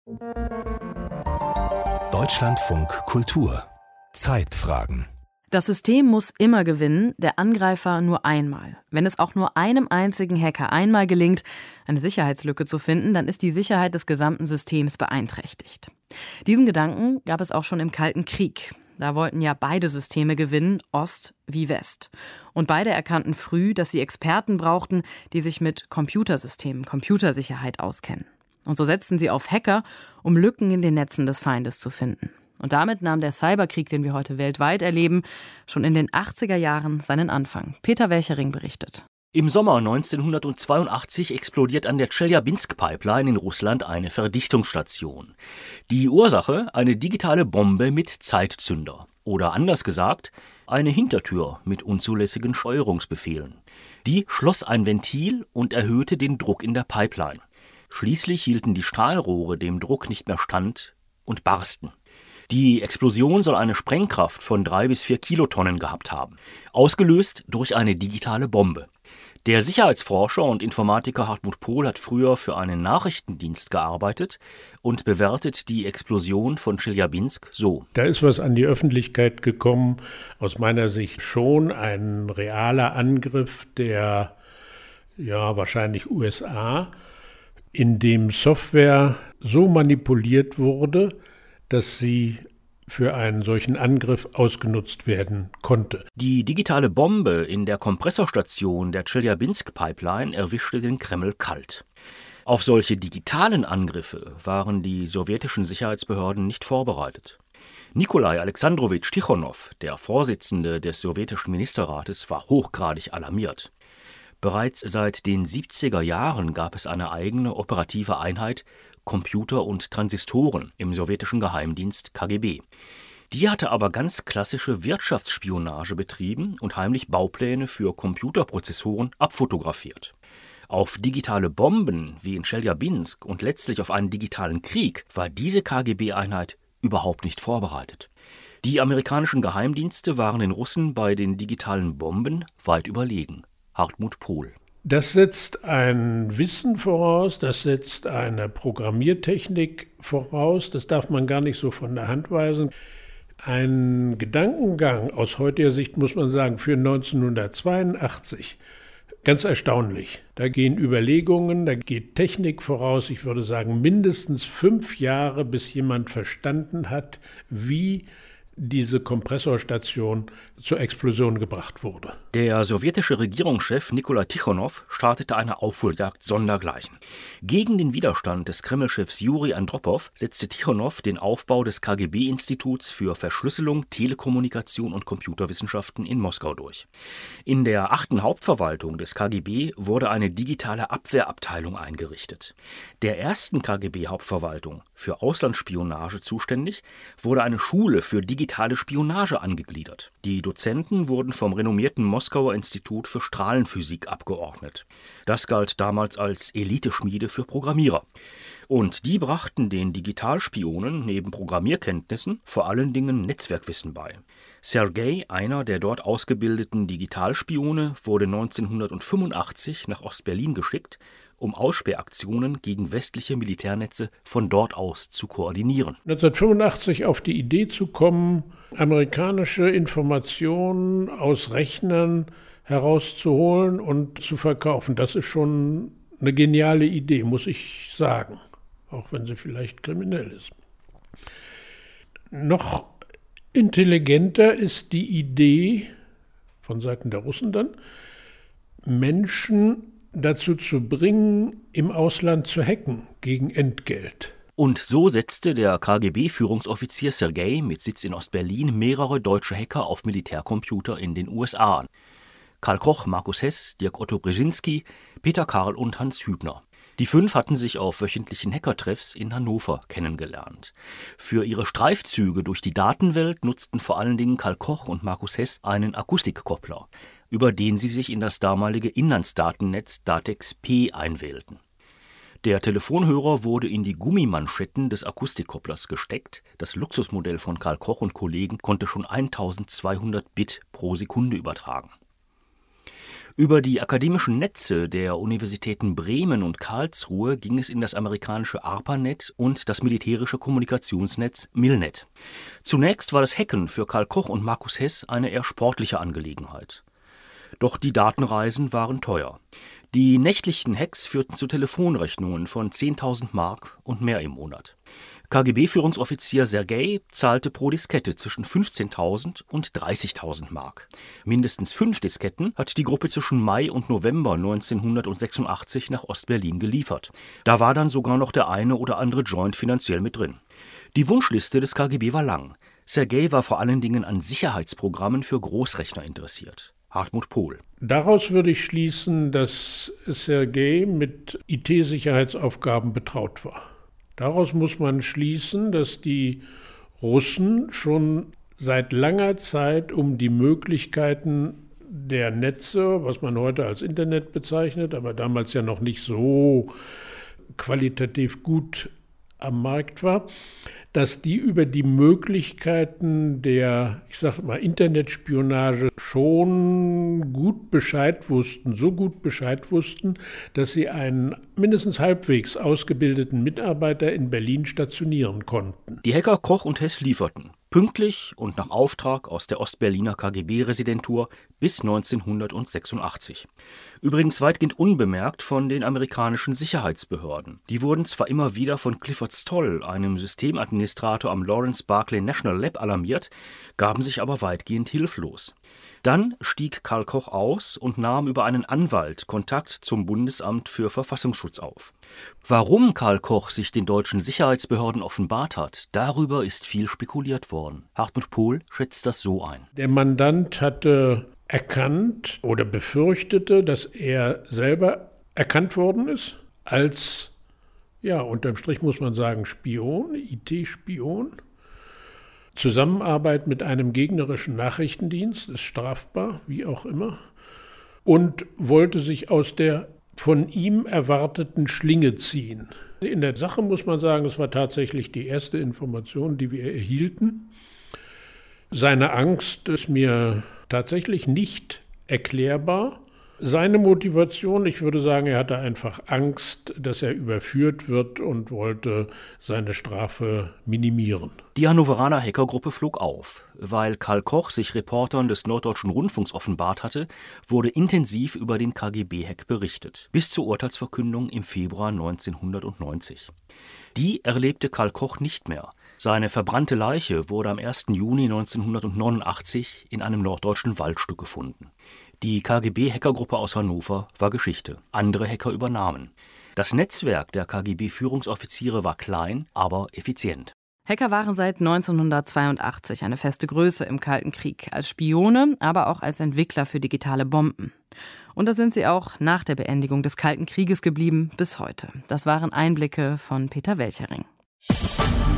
Deutschlandfunk Kultur Zeitfragen. Das System muss immer gewinnen, der Angreifer nur einmal. Wenn es auch nur einem einzigen Hacker einmal gelingt, eine Sicherheitslücke zu finden, dann ist die Sicherheit des gesamten Systems beeinträchtigt. Diesen Gedanken gab es auch schon im Kalten Krieg. Da wollten ja beide Systeme gewinnen, Ost wie West. Und beide erkannten früh, dass sie Experten brauchten, die sich mit Computersystemen, Computersicherheit auskennen. Und so setzten sie auf Hacker, um Lücken in den Netzen des Feindes zu finden. Und damit nahm der Cyberkrieg, den wir heute weltweit erleben, schon in den 80er Jahren seinen Anfang. Peter Welchering berichtet. Im Sommer 1982 explodiert an der Tscheljabinsk-Pipeline in Russland eine Verdichtungsstation. Die Ursache: eine digitale Bombe mit Zeitzünder. Oder anders gesagt, eine Hintertür mit unzulässigen Steuerungsbefehlen. Die schloss ein Ventil und erhöhte den Druck in der Pipeline. Schließlich hielten die Stahlrohre dem Druck nicht mehr stand und barsten. Die Explosion soll eine Sprengkraft von 3 bis 4 Kilotonnen gehabt haben, ausgelöst durch eine digitale Bombe. Der Sicherheitsforscher und Informatiker Hartmut Pohl hat früher für einen Nachrichtendienst gearbeitet und bewertet die Explosion von Tscheljabinsk so. Da ist was an die Öffentlichkeit gekommen, aus meiner Sicht schon ein realer Angriff der, wahrscheinlich USA, in dem Software so manipuliert wurde, dass sie für einen solchen Angriff ausgenutzt werden konnte. Die digitale Bombe in der Kompressorstation der Tscheljabinsk-Pipeline erwischte den Kreml kalt. Auf solche digitalen Angriffe waren die sowjetischen Sicherheitsbehörden nicht vorbereitet. Nikolai Alexandrowitsch Tichonow, der Vorsitzende des sowjetischen Ministerrates, war hochgradig alarmiert. Bereits seit den 70er Jahren gab es eine eigene operative Einheit Computer und Transistoren im sowjetischen Geheimdienst KGB. Die hatte aber ganz klassische Wirtschaftsspionage betrieben und heimlich Baupläne für Computerprozessoren abfotografiert. Auf digitale Bomben wie in Tscheljabinsk und letztlich auf einen digitalen Krieg war diese KGB-Einheit überhaupt nicht vorbereitet. Die amerikanischen Geheimdienste waren den Russen bei den digitalen Bomben weit überlegen. Hartmut Pohl. Das setzt ein Wissen voraus, das setzt eine Programmiertechnik voraus, das darf man gar nicht so von der Hand weisen. Ein Gedankengang aus heutiger Sicht, muss man sagen, für 1982 ganz erstaunlich. Da gehen Überlegungen, da geht Technik voraus, ich würde sagen mindestens 5 Jahre, bis jemand verstanden hat, wie diese Kompressorstation zur Explosion gebracht wurde. Der sowjetische Regierungschef Nikolai Tichonow startete eine Aufholjagd sondergleichen. Gegen den Widerstand des Kremlchefs Juri Andropow setzte Tichonow den Aufbau des KGB-Instituts für Verschlüsselung, Telekommunikation und Computerwissenschaften in Moskau durch. In der 8. Hauptverwaltung des KGB wurde eine digitale Abwehrabteilung eingerichtet. Der 1. KGB-Hauptverwaltung, für Auslandsspionage zuständig, wurde eine Schule für digitale Spionage angegliedert. Die Dozenten wurden vom renommierten Moskauer Institut für Strahlenphysik abgeordnet. Das galt damals als Eliteschmiede für Programmierer. Und die brachten den Digitalspionen neben Programmierkenntnissen vor allen Dingen Netzwerkwissen bei. Sergei, einer der dort ausgebildeten Digitalspione, wurde 1985 nach Ostberlin geschickt, um Ausspähaktionen gegen westliche Militärnetze von dort aus zu koordinieren. 1985 auf die Idee zu kommen, amerikanische Informationen aus Rechnern herauszuholen und zu verkaufen, das ist schon eine geniale Idee, muss ich sagen, auch wenn sie vielleicht kriminell ist. Noch intelligenter ist die Idee von Seiten der Russen dann, Menschen dazu zu bringen, im Ausland zu hacken gegen Entgelt. Und so setzte der KGB-Führungsoffizier Sergei mit Sitz in Ostberlin mehrere deutsche Hacker auf Militärcomputer in den USA an. Karl Koch, Markus Hess, Dirk Otto Brzezinski, Peter Karl und Hans Hübner. Die 5 hatten sich auf wöchentlichen Hackertreffs in Hannover kennengelernt. Für ihre Streifzüge durch die Datenwelt nutzten vor allen Dingen Karl Koch und Markus Hess einen Akustikkoppler, über den sie sich in das damalige Inlandsdatennetz Datex-P einwählten. Der Telefonhörer wurde in die Gummimanschetten des Akustikkopplers gesteckt. Das Luxusmodell von Karl Koch und Kollegen konnte schon 1200 Bit pro Sekunde übertragen. Über die akademischen Netze der Universitäten Bremen und Karlsruhe ging es in das amerikanische ARPANET und das militärische Kommunikationsnetz MILNET. Zunächst war das Hacken für Karl Koch und Markus Hess eine eher sportliche Angelegenheit. Doch die Datenreisen waren teuer. Die nächtlichen Hacks führten zu Telefonrechnungen von 10.000 Mark und mehr im Monat. KGB-Führungsoffizier Sergei zahlte pro Diskette zwischen 15.000 und 30.000 Mark. Mindestens 5 Disketten hat die Gruppe zwischen Mai und November 1986 nach Ostberlin geliefert. Da war dann sogar noch der eine oder andere Joint finanziell mit drin. Die Wunschliste des KGB war lang. Sergei war vor allen Dingen an Sicherheitsprogrammen für Großrechner interessiert. Hartmut Pohl. Daraus würde ich schließen, dass Sergei mit IT-Sicherheitsaufgaben betraut war. Daraus muss man schließen, dass die Russen schon seit langer Zeit um die Möglichkeiten der Netze, was man heute als Internet bezeichnet, aber damals ja noch nicht so qualitativ gut am Markt war, dass die über die Möglichkeiten der, ich sage mal, Internetspionage schon gut Bescheid wussten, so gut Bescheid wussten, dass sie einen mindestens halbwegs ausgebildeten Mitarbeiter in Berlin stationieren konnten. Die Hacker Koch und Hess lieferten, pünktlich und nach Auftrag aus der Ostberliner KGB-Residentur bis 1986. Übrigens weitgehend unbemerkt von den amerikanischen Sicherheitsbehörden. Die wurden zwar immer wieder von Clifford Stoll, einem Systemadministrator am Lawrence Berkeley National Lab, alarmiert, gaben sich aber weitgehend hilflos. Dann stieg Karl Koch aus und nahm über einen Anwalt Kontakt zum Bundesamt für Verfassungsschutz auf. Warum Karl Koch sich den deutschen Sicherheitsbehörden offenbart hat, darüber ist viel spekuliert worden. Hartmut Pohl schätzt das so ein. Der Mandant hatte erkannt oder befürchtete, dass er selber erkannt worden ist als, ja, unterm Strich muss man sagen, Spion, IT-Spion. Zusammenarbeit mit einem gegnerischen Nachrichtendienst ist strafbar, wie auch immer, und wollte sich aus der von ihm erwarteten Schlinge ziehen. In der Sache muss man sagen, es war tatsächlich die erste Information, die wir erhielten. Seine Angst ist mir tatsächlich nicht erklärbar. Seine Motivation, ich würde sagen, er hatte einfach Angst, dass er überführt wird und wollte seine Strafe minimieren. Die Hannoveraner Hackergruppe flog auf. Weil Karl Koch sich Reportern des Norddeutschen Rundfunks offenbart hatte, wurde intensiv über den KGB-Hack berichtet, bis zur Urteilsverkündung im Februar 1990. Die erlebte Karl Koch nicht mehr. Seine verbrannte Leiche wurde am 1. Juni 1989 in einem norddeutschen Waldstück gefunden. Die KGB-Hackergruppe aus Hannover war Geschichte. Andere Hacker übernahmen. Das Netzwerk der KGB-Führungsoffiziere war klein, aber effizient. Hacker waren seit 1982 eine feste Größe im Kalten Krieg, als Spione, aber auch als Entwickler für digitale Bomben. Und da sind sie auch nach der Beendigung des Kalten Krieges geblieben, bis heute. Das waren Einblicke von Peter Welchering.